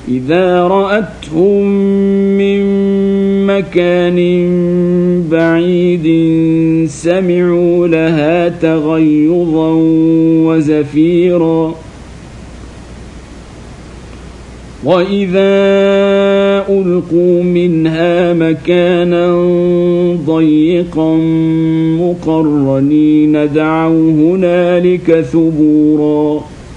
إذا رأتهم من مكان بعيد سمعوا لها تغيظا وزفيرا وإذا ألقوا منها مكانا ضيقا مقرنين دعوا هنالك ثبورا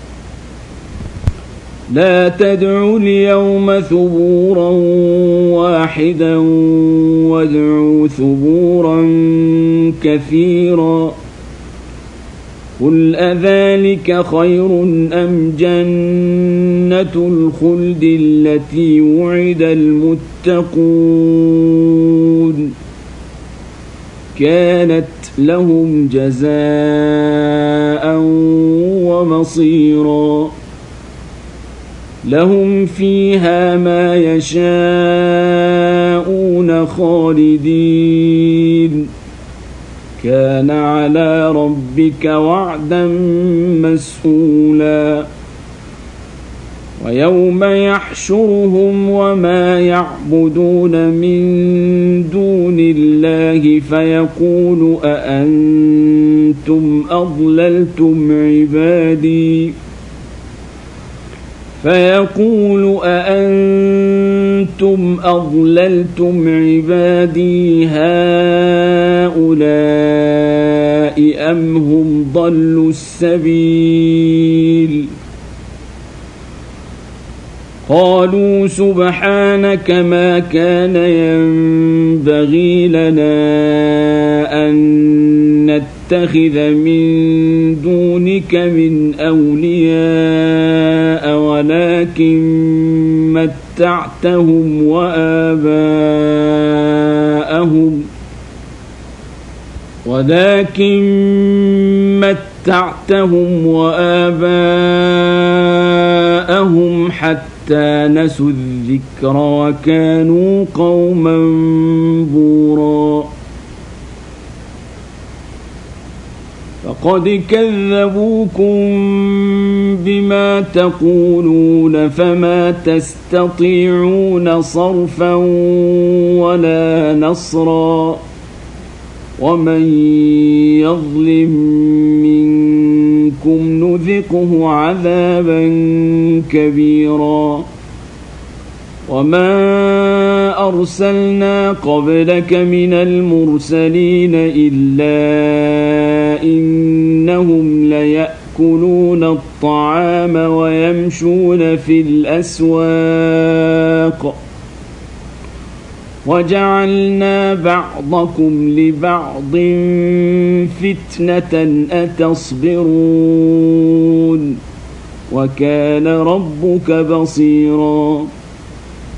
لا تدعوا اليوم ثبورا واحدا وادعوا ثبورا كثيرا قل أذلك خير أم جنة الخلد التي وعد المتقون كانت لهم جزاء ومصيرا لهم فيها ما يشاءون خالدين كان على ربك وعدا مسئولا ويوم يحشرهم وما يعبدون من دون الله فيقول أأنتم أضللتم عبادي هؤلاء أم هم ضلوا السبيل قالوا سبحانك ما كان ينبغي لنا أن نتخذ من دونك من أولياء ولكن متعتهم وآباءهم حتى نسوا الذكر وكانوا قوما بورا فقد كذبوكم بما تقولون فما تستطيعون صرفا ولا نصرا ومن يظلم منكم نذقه عذابا كبيرا وما أرسلنا قبلك من المرسلين إلا إنهم ليأكلون الطعام ويمشون في الأسواق وجعلنا بعضكم لبعض فتنة أتصبرون وكان ربك بصيرا